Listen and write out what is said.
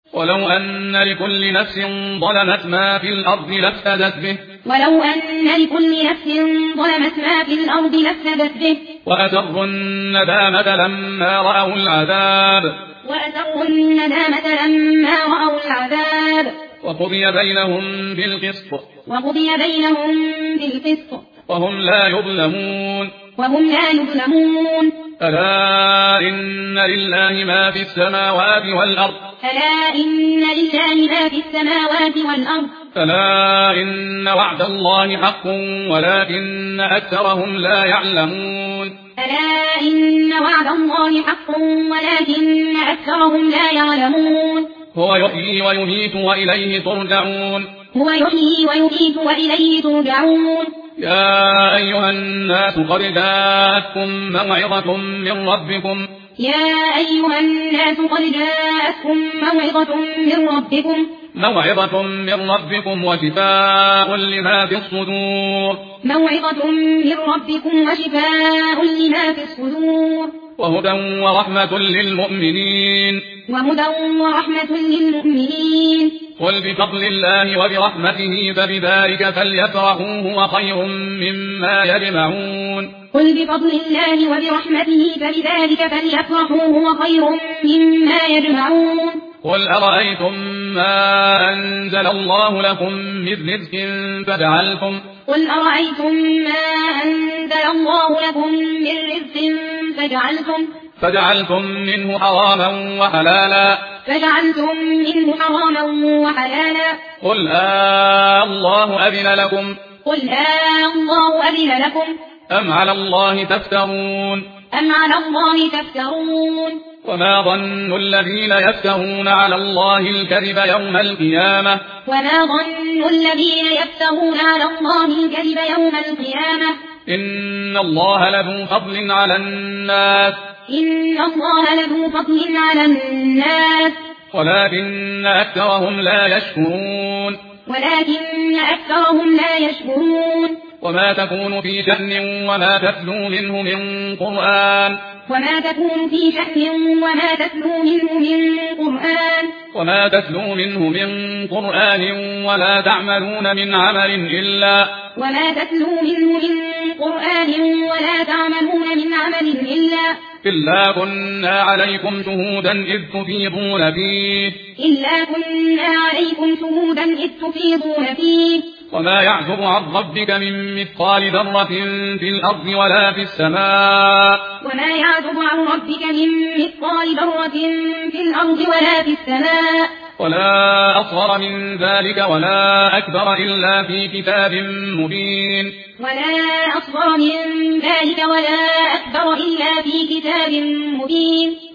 ولو أن لكل نفس ظلمت ما في الأرض لافتدت به وأسروا الندامة لما رأوا العذاب وقضي بينهم بالقسط وهم لا يظلمون ألا إن لله ما في السماوات والأرض ألا إن وعد الله حق ولكن أكثرهم لا يعلمون هو يحيي ويميت وإليه ترجعون يا أيها الناس قد جاءتكم موعظة من ربكم وشفاء لما في الصدور وهدى ورحمة للمؤمنين قل بفضل الله وبرحمته فبذلك فليفرحوا هو خير مما يجمعون قل أرأيتم ما أنزل الله لكم من رزق فجعلتم منه حراما وحلالا قل الله أذن لكم أم على الله تفترون وما ظن الذين يفترون على الله الكذب يوم القيامة إن الله لذو فضل على الناس ولكن أكثرهم لا يشكرون وما تكون في شأن وما تتلو منه من قرآن ولا تعملون من عمل إلا كنا عليكم شهودا إذ تفيضون فيه وما يعزب عن ربك من مثقال ذرة في الأرض ولا في السماء ولا أصغر من ذلك ولا أكبر إلا في كتاب مبين